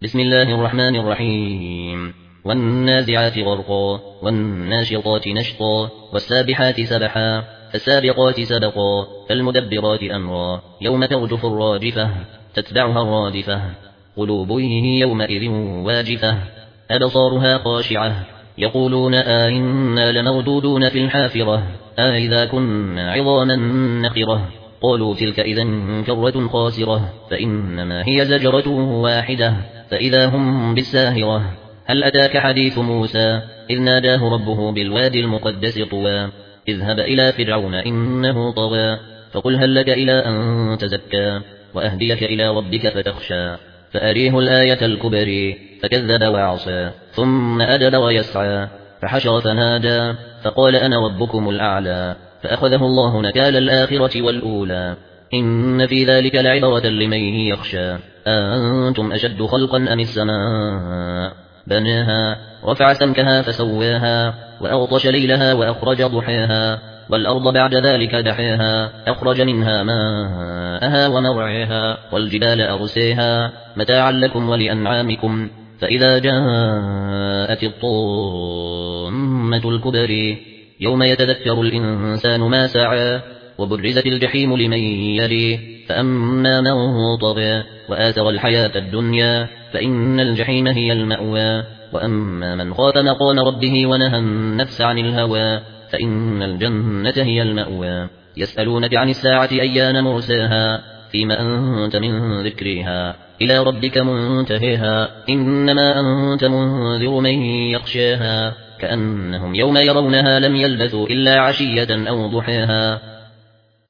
بسم الله الرحمن الرحيم والنازعات غرقا والناشطات نشطا والسابحات سبحا فالسابقات سبقا فالمدبرات أمرا يوم ترجف الراجفة تتبعها الرادفة قلوب يومئذ واجفة أبصارها خاشعة يقولون إنا لمردودون في الحافرة إذا كنا عظاما نخرة قالوا تلك إذا كرة خاسرة فإنما هي زجرة واحدة فإذا هم بالساهرة هل أتاك حديث موسى إذ ناداه ربه بالوادي المقدس طوى اذهب إلى فرعون إنه طغى فقل هل لك إلى أن تزكى وأهديك إلى ربك فتخشى فأريه الآية الكبرى فكذب وعصى ثم أدبر يسعى فحشر فنادى فقال أنا ربكم الأعلى فأخذه الله نكال الآخرة والأولى إن في ذلك لعبرة لمن يخشى أنتم أشد خلقا أم السماء بناها رفع سمكها فسواها وأغطش ليلها وأخرج ضحاها والأرض بعد ذلك دحاها أخرج منها ماءها ومرعاها والجبال أرساها متاعا لكم ولأنعامكم فإذا جاءت الطامة الكبرى يوم يتذكر الإنسان ما سعى وبرزت الجحيم لمن يليه فأما من طغى وآثر الحياة الدنيا فإن الجحيم هي المأوى وأما من خاف مقام ربه ونهى النفس عن الهوى فإن الجنة هي المأوى يسألونك عن الساعة أيان مرساها فيما أنت من ذكرها إلى ربك منتهيها إنما أنت منذر من يخشاها كأنهم يوم يرونها لم يلبثوا إلا عشية أو ضحاها